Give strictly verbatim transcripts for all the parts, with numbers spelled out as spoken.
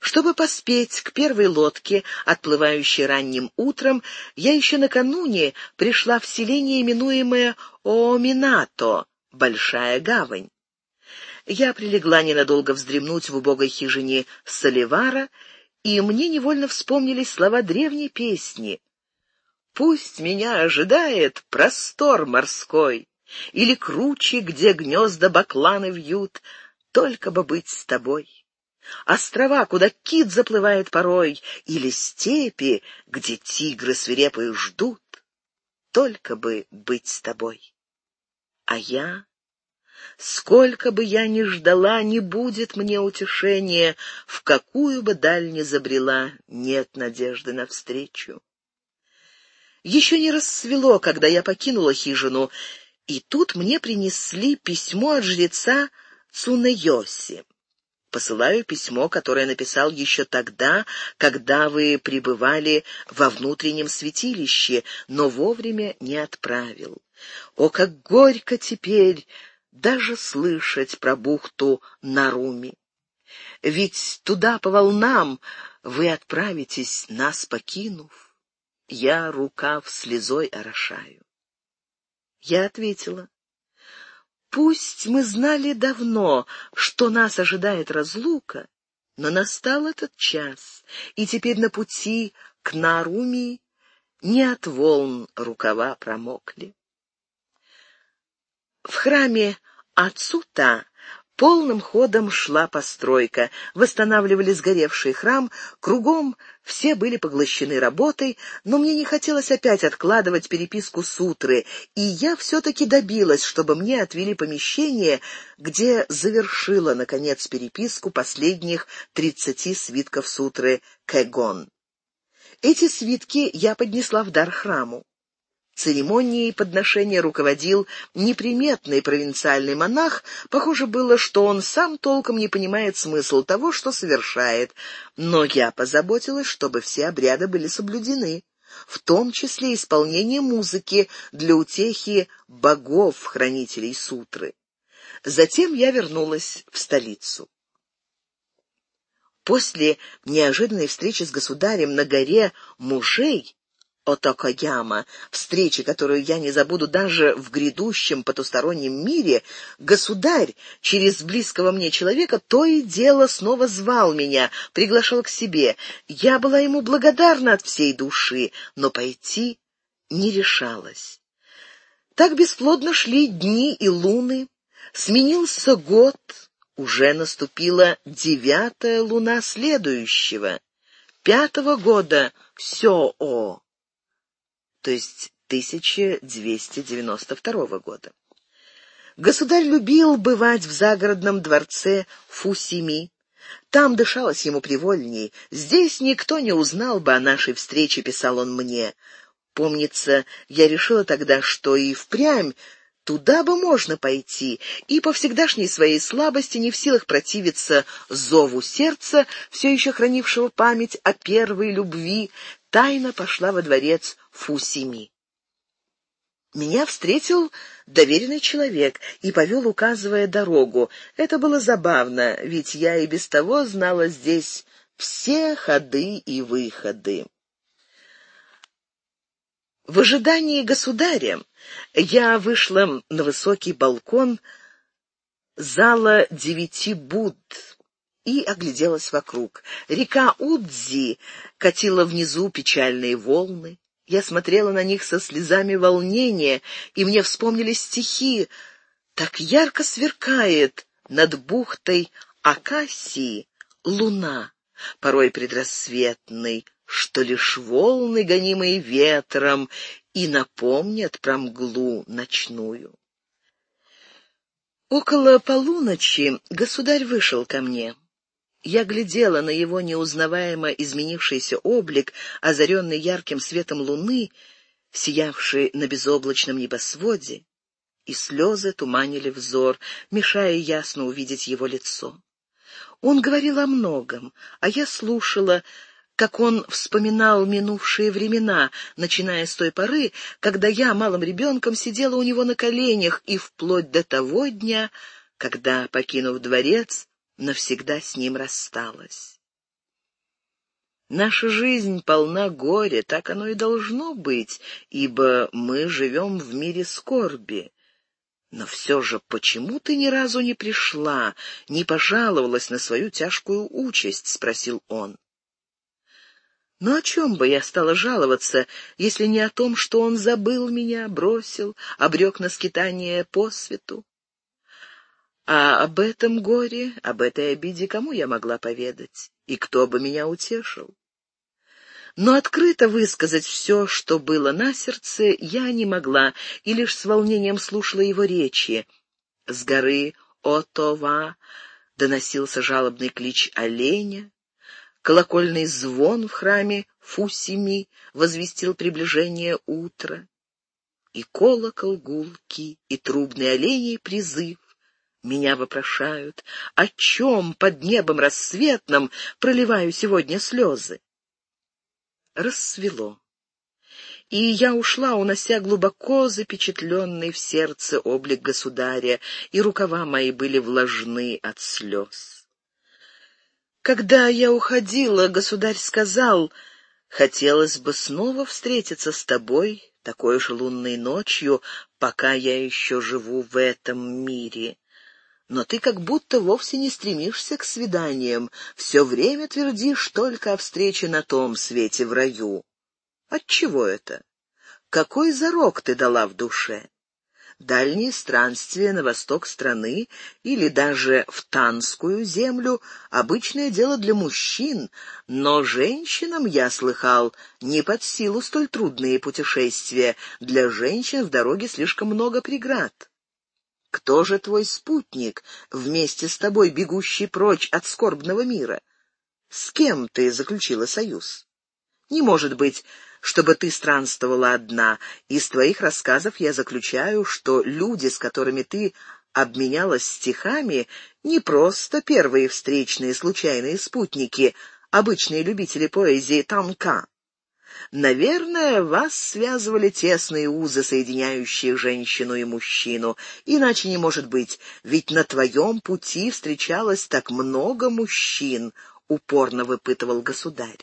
Чтобы поспеть к первой лодке, отплывающей ранним утром, я еще накануне пришла в селение, именуемое Ооминато, Большая гавань. Я прилегла ненадолго вздремнуть в убогой хижине Соливара, и мне невольно вспомнились слова древней песни: «Пусть меня ожидает простор морской, или круче, где гнезда бакланы вьют, только бы быть с тобой. Острова, куда кит заплывает порой, или степи, где тигры свирепые ждут, только бы быть с тобой». А я... Сколько бы я ни ждала, не будет мне утешения, в какую бы даль ни забрела, нет надежды навстречу. Еще не рассвело, когда я покинула хижину, и тут мне принесли письмо от жреца Цунэйоси. Посылаю письмо, которое написал еще тогда, когда вы пребывали во внутреннем святилище, но вовремя не отправил. О, как горько теперь даже слышать про бухту Наруми. Ведь туда по волнам вы отправитесь, нас покинув. Я рукав слезой орошаю. Я ответила: пусть мы знали давно, что нас ожидает разлука, но настал этот час, и теперь на пути к Наруми не от волн рукава промокли. В храме Ацута полным ходом шла постройка. Восстанавливали сгоревший храм, кругом все были поглощены работой, но мне не хотелось опять откладывать переписку сутры, и я все-таки добилась, чтобы мне отвели помещение, где завершила, наконец, переписку последних тридцати свитков сутры Кэгон. Эти свитки я поднесла в дар храму. Церемонией подношения руководил неприметный провинциальный монах. Похоже было, что он сам толком не понимает смысл того, что совершает, но я позаботилась, чтобы все обряды были соблюдены, в том числе исполнение музыки для утехи богов-хранителей сутры. Затем я вернулась в столицу. После неожиданной встречи с государем на горе мужей Отокояма, встречи, которую я не забуду даже в грядущем потустороннем мире, государь через близкого мне человека то и дело снова звал меня, приглашал к себе. Я была ему благодарна от всей души, но пойти не решалась. Так бесплодно шли дни и луны, сменился год, уже наступила девятая луна следующего, пятого года Сёо, то есть тысяча двести девяносто второго года. Государь любил бывать в загородном дворце Фусими. Там дышалось ему привольней. Здесь никто не узнал бы о нашей встрече, писал он мне. Помнится, я решила тогда, что и впрямь туда бы можно пойти, и по всегдашней своей слабости, не в силах противиться зову сердца, все еще хранившего память о первой любви, тайно пошла во дворец Фусими. Меня встретил доверенный человек и повел, указывая дорогу. Это было забавно, ведь я и без того знала здесь все ходы и выходы. В ожидании государя я вышла на высокий балкон зала девяти Будд и огляделась вокруг. Река Удзи катила внизу печальные волны. Я смотрела на них со слезами волнения, и мне вспомнились стихи: «Так ярко сверкает над бухтой Акасии луна, порой предрассветной, что лишь волны, гонимые ветром, и напомнят про мглу ночную». Около полуночи государь вышел ко мне. Я глядела на его неузнаваемо изменившийся облик, озаренный ярким светом луны, сиявшей на безоблачном небосводе, и слезы туманили взор, мешая ясно увидеть его лицо. Он говорил о многом, а я слушала, как он вспоминал минувшие времена, начиная с той поры, когда я малым ребенком сидела у него на коленях, и вплоть до того дня, когда, покинув дворец, навсегда с ним рассталась. Наша жизнь полна горя, так оно и должно быть, ибо мы живем в мире скорби. Но все же почему ты ни разу не пришла, не пожаловалась на свою тяжкую участь?» — спросил он. «Но о чем бы я стала жаловаться, если не о том, что он забыл меня, бросил, обрек на скитание по свету? А об этом горе, об этой обиде кому я могла поведать, и кто бы меня утешил? Но открыто высказать все, что было на сердце, я не могла, и лишь с волнением слушала его речи. С горы Отова доносился жалобный клич оленя, колокольный звон в храме Фусими возвестил приближение утра, и колокол гулкий, и трубный оленей призыв меня вопрошают, о чем под небом рассветным проливаю сегодня слезы. Рассвело, и я ушла, унося глубоко запечатленный в сердце облик государя, и рукава мои были влажны от слез. Когда я уходила, государь сказал: «Хотелось бы снова встретиться с тобой такой же лунной ночью, пока я еще живу в этом мире. Но ты как будто вовсе не стремишься к свиданиям, все время твердишь только о встрече на том свете, в раю. Отчего это? Какой зарок ты дала в душе? Дальние странствия на восток страны или даже в Танскую землю — обычное дело для мужчин, но женщинам, я слыхал, не под силу столь трудные путешествия, для женщин в дороге слишком много преград. Кто же твой спутник, вместе с тобой бегущий прочь от скорбного мира? С кем ты заключила союз? Не может быть, чтобы ты странствовала одна. Из твоих рассказов я заключаю, что люди, с которыми ты обменялась стихами, не просто первые встречные случайные спутники, обычные любители поэзии танка. Наверное, вас связывали тесные узы, соединяющие женщину и мужчину. Иначе не может быть, ведь на твоем пути встречалось так много мужчин, — упорно выпытывал государь.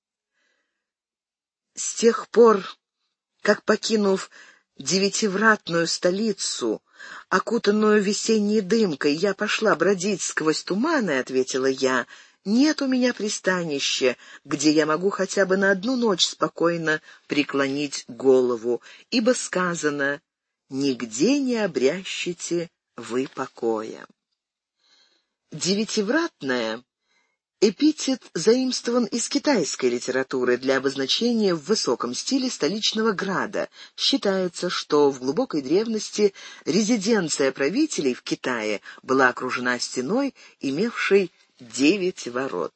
С тех пор, как, покинув девятивратную столицу, окутанную весенней дымкой, я пошла бродить сквозь туманы, — ответила я, — нет у меня пристанища, где я могу хотя бы на одну ночь спокойно преклонить голову, ибо сказано: «Нигде не обрящите вы покоя». Девятивратная — эпитет заимствован из китайской литературы для обозначения в высоком стиле столичного града. Считается, что в глубокой древности резиденция правителей в Китае была окружена стеной, имевшей девять ворот.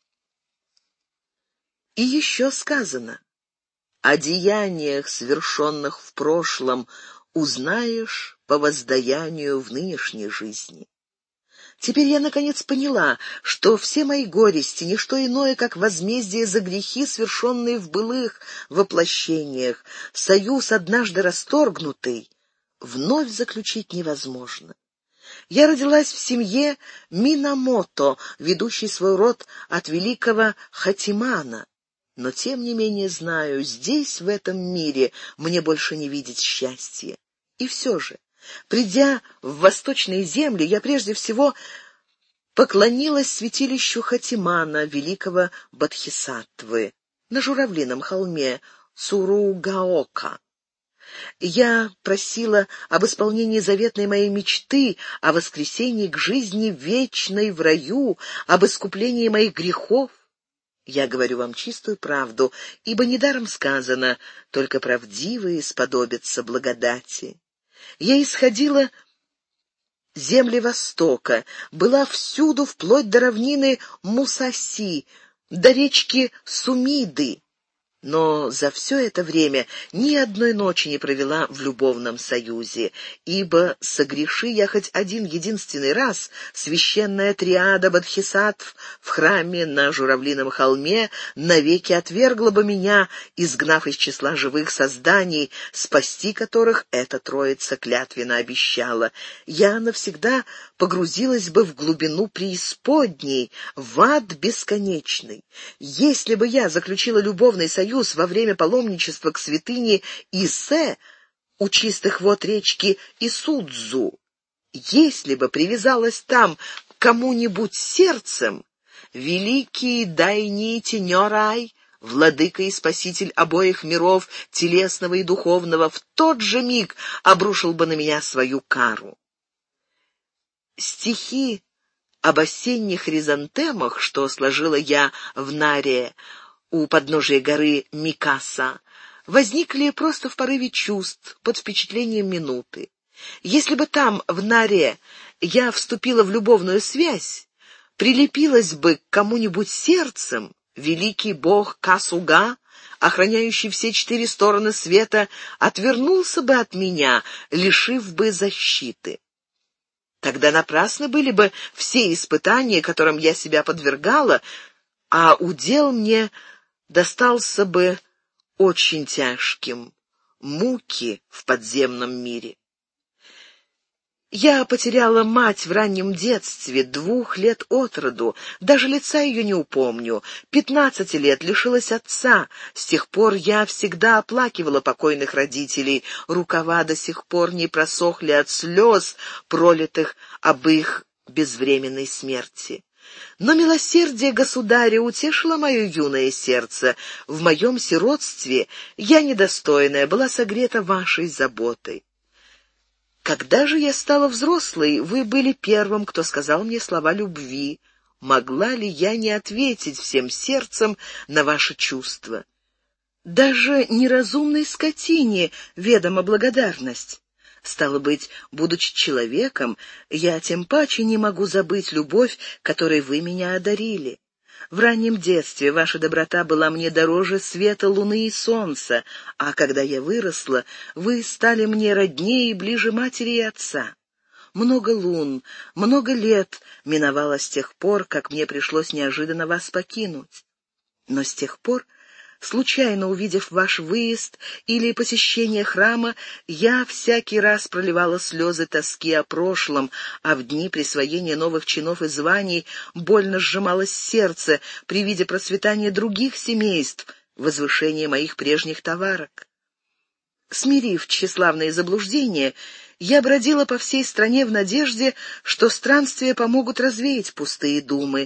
И еще сказано: «О деяниях, совершенных в прошлом, узнаешь по воздаянию в нынешней жизни». Теперь я наконец поняла, что все мои горести — не что иное, как возмездие за грехи, совершенные в былых воплощениях. Союз, однажды расторгнутый, вновь заключить невозможно. Я родилась в семье Минамото, ведущей свой род от великого Хатимана. Но тем не менее знаю, здесь, в этом мире, мне больше не видеть счастья. И все же, придя в восточные земли, я прежде всего поклонилась святилищу Хатимана, великого Бодхисаттвы, на журавлином холме Цуругаока. Я просила об исполнении заветной моей мечты, о воскресении к жизни вечной в раю, об искуплении моих грехов. Я говорю вам чистую правду, ибо недаром сказано: «Только правдивые сподобятся благодати». Я исходила земли Востока, была всюду, вплоть до равнины Мусаси, до речки Сумиды. Но за все это время ни одной ночи не провела в любовном союзе, ибо, согреши я хоть один единственный раз, священная триада бодхисаттв в храме на Журавлином холме навеки отвергла бы меня, изгнав из числа живых созданий, спасти которых эта троица клятвенно обещала. Я навсегда погрузилась бы в глубину преисподней, в ад бесконечный. Если бы я заключила любовный союз во время паломничества к святыне Исе у чистых вод речки Исудзу, если бы привязалась там к кому-нибудь сердцем, великий Дайнити Нёрай, владыка и спаситель обоих миров, телесного и духовного, в тот же миг обрушил бы на меня свою кару. Стихи об осенних хризантемах, что сложила я в Наре у подножия горы Микаса, возникли просто в порыве чувств, под впечатлением минуты. Если бы там, в Наре, я вступила в любовную связь, прилепилась бы к кому-нибудь сердцем, великий бог Касуга, охраняющий все четыре стороны света, отвернулся бы от меня, лишив бы защиты. Тогда напрасно были бы все испытания, которым я себя подвергала, а удел мне достался бы очень тяжким — муки в подземном мире. Я потеряла мать в раннем детстве, двух лет от роду, даже лица ее не упомню, пятнадцати лет лишилась отца, с тех пор я всегда оплакивала покойных родителей, рукава до сих пор не просохли от слез, пролитых об их безвременной смерти. Но милосердие государя утешило мое юное сердце. В моем сиротстве я, недостойная, была согрета вашей заботой. Когда же я стала взрослой, вы были первым, кто сказал мне слова любви. Могла ли я не ответить всем сердцем на ваши чувства? Даже неразумной скотине ведома благодарность. Стало быть, будучи человеком, я тем паче не могу забыть любовь, которой вы меня одарили. В раннем детстве ваша доброта была мне дороже света луны и солнца, а когда я выросла, вы стали мне роднее и ближе матери и отца. Много лун, много лет миновало с тех пор, как мне пришлось неожиданно вас покинуть. Но с тех пор, случайно увидев ваш выезд или посещение храма, я всякий раз проливала слезы тоски о прошлом, а в дни присвоения новых чинов и званий больно сжималось сердце при виде процветания других семейств, возвышения моих прежних товарок. Смирив тщеславные заблуждения, я бродила по всей стране в надежде, что странствия помогут развеять пустые думы,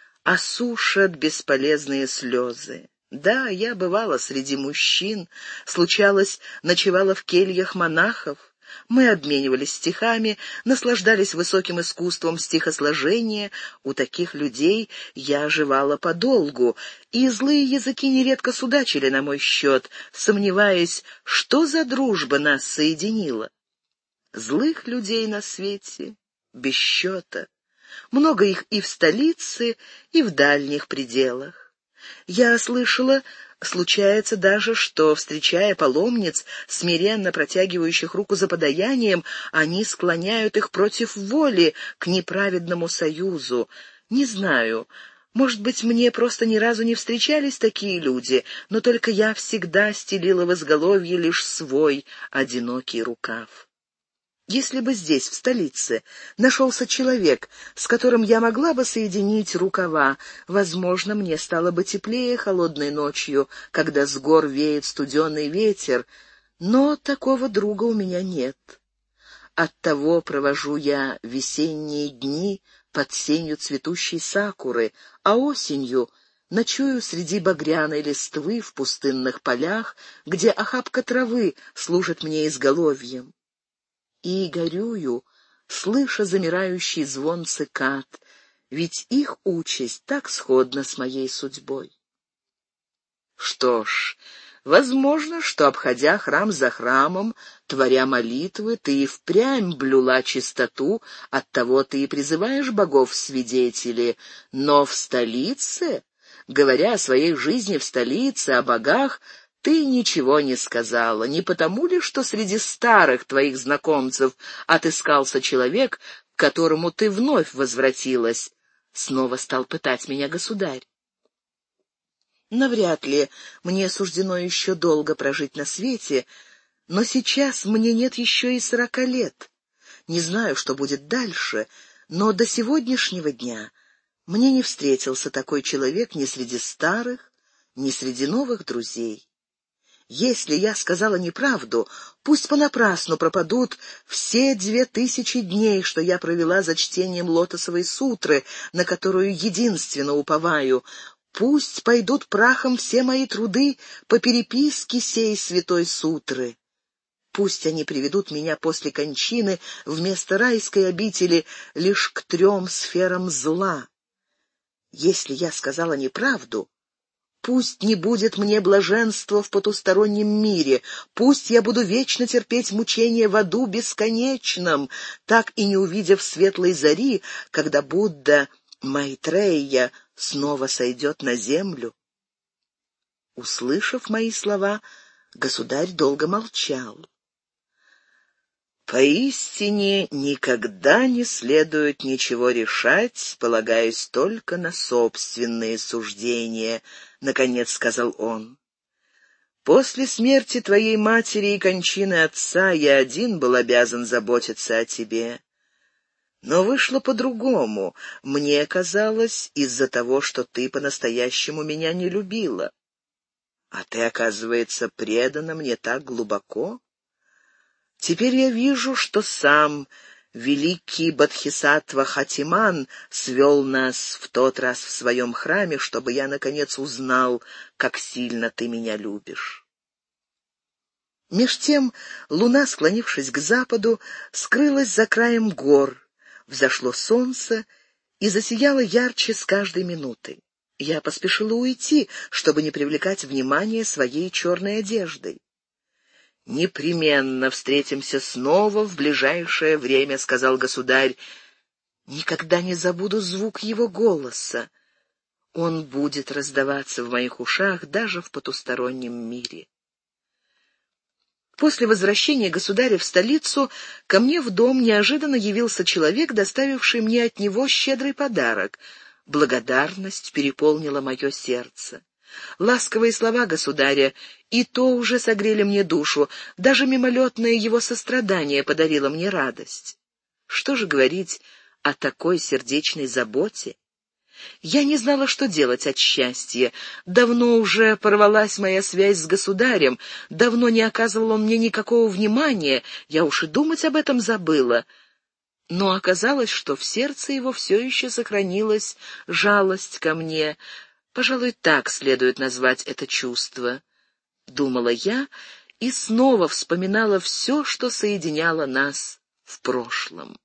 осушат бесполезные слезы. Да, я бывала среди мужчин, случалось, ночевала в кельях монахов. Мы обменивались стихами, наслаждались высоким искусством стихосложения. У таких людей я оживала подолгу, и злые языки нередко судачили на мой счет, сомневаясь, что за дружба нас соединила. Злых людей на свете без счета. Много их и в столице, и в дальних пределах. Я слышала, случается даже, что, встречая паломниц, смиренно протягивающих руку за подаянием, они склоняют их против воли к неправедному союзу. Не знаю, может быть, мне просто ни разу не встречались такие люди, но только я всегда стелила в изголовье лишь свой одинокий рукав. Если бы здесь, в столице, нашелся человек, с которым я могла бы соединить рукава, возможно, мне стало бы теплее холодной ночью, когда с гор веет студеный ветер, но такого друга у меня нет. Оттого провожу я весенние дни под сенью цветущей сакуры, а осенью ночую среди багряной листвы в пустынных полях, где охапка травы служит мне изголовьем. И горюю, слыша замирающий звон цикад, ведь их участь так сходна с моей судьбой. Что ж, возможно, что, обходя храм за храмом, творя молитвы, ты и впрямь блюла чистоту, оттого ты и призываешь богов в свидетели, но в столице Говоря о своей жизни в столице, о богах, ты ничего не сказала. Не потому ли, что среди старых твоих знакомцев отыскался человек, к которому ты вновь возвратилась? Снова стал пытать меня государь. Навряд ли мне суждено еще долго прожить на свете, но сейчас мне нет еще и сорока лет. Не знаю, что будет дальше, но до сегодняшнего дня мне не встретился такой человек ни среди старых, ни среди новых друзей. Если я сказала неправду, пусть понапрасну пропадут все две тысячи дней, что я провела за чтением лотосовой сутры, на которую единственно уповаю. Пусть пойдут прахом все мои труды по переписке сей святой сутры. Пусть они приведут меня после кончины вместо райской обители лишь к трем сферам зла. Если я сказала неправду, пусть не будет мне блаженства в потустороннем мире, пусть я буду вечно терпеть мучения в аду бесконечном, так и не увидев светлой зари, когда Будда Майтрея снова сойдет на землю. Услышав мои слова, государь долго молчал. «Поистине никогда не следует ничего решать, полагаясь только на собственные суждения», — наконец сказал он. «После смерти твоей матери и кончины отца я один был обязан заботиться о тебе. Но вышло по-другому. Мне казалось, из-за того, что ты по-настоящему меня не любила. А ты, оказывается, предана мне так глубоко. Теперь я вижу, что сам великий Бодхисаттва Хатиман свел нас в тот раз в своем храме, чтобы я, наконец, узнал, как сильно ты меня любишь». Меж тем луна, склонившись к западу, скрылась за краем гор. Взошло солнце и засияло ярче с каждой минутой. Я поспешила уйти, чтобы не привлекать внимания своей черной одеждой. «Непременно встретимся снова в ближайшее время», — сказал государь. «Никогда не забуду звук его голоса. Он будет раздаваться в моих ушах даже в потустороннем мире». После возвращения государя в столицу ко мне в дом неожиданно явился человек, доставивший мне от него щедрый подарок. Благодарность переполнила мое сердце. Ласковые слова государя и то уже согрели мне душу, даже мимолетное его сострадание подарило мне радость. Что же говорить о такой сердечной заботе? Я не знала, что делать от счастья. Давно уже порвалась моя связь с государем, давно не оказывал он мне никакого внимания, я уж и думать об этом забыла. Но оказалось, что в сердце его все еще сохранилась жалость ко мне. Пожалуй, так следует назвать это чувство. Думала я и снова вспоминала все, что соединяло нас в прошлом.